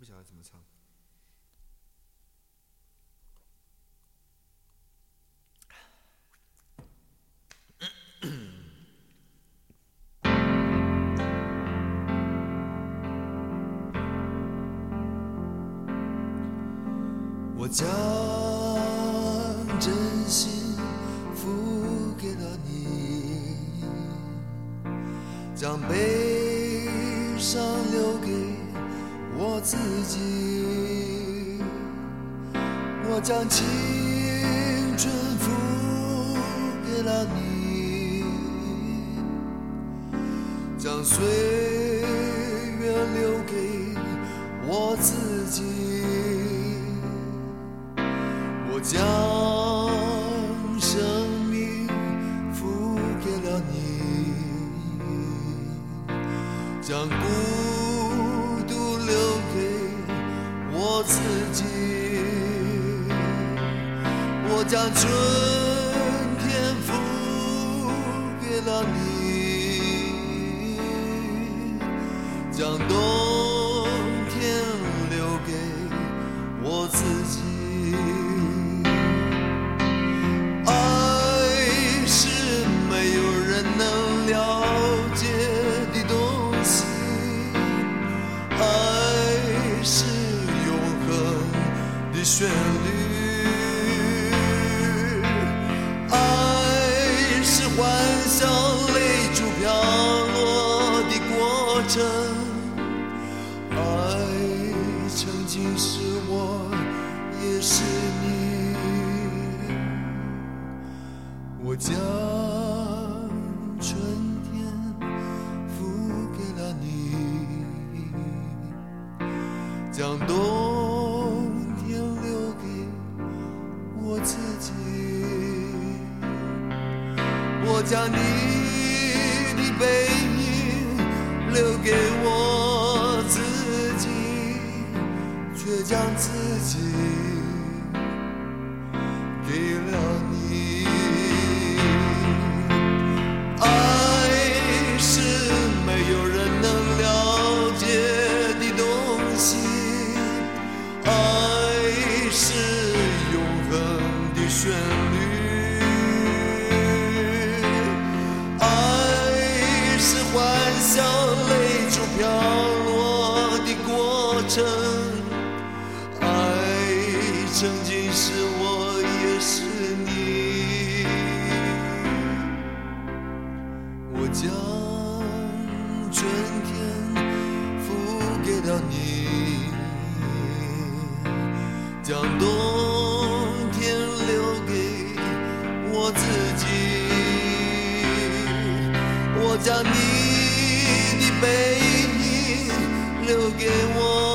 晓得怎么唱。我将真心付给了你，将悲伤留给我自己，我将青春付给了你，将岁月留给我自己，我将生命付给了你，将孤独留给我自己，我将春天付给了你，将冬天留给我自己。爱是没有人能了解的东西，爱是永恒的旋律，爱是欢笑泪珠飘落的过程，爱曾经是我也是你，我将春天付给了你，将冬天留给我自己，我将你的背影留给我自己，却将自己给了你。爱是没有人能了解的东西，爱是永恒的旋律，爱是欢笑泪珠飘落的过程，爱曾经是我也是你，我将春天付给了你，将冬天留给我自己，我将你的背影留给我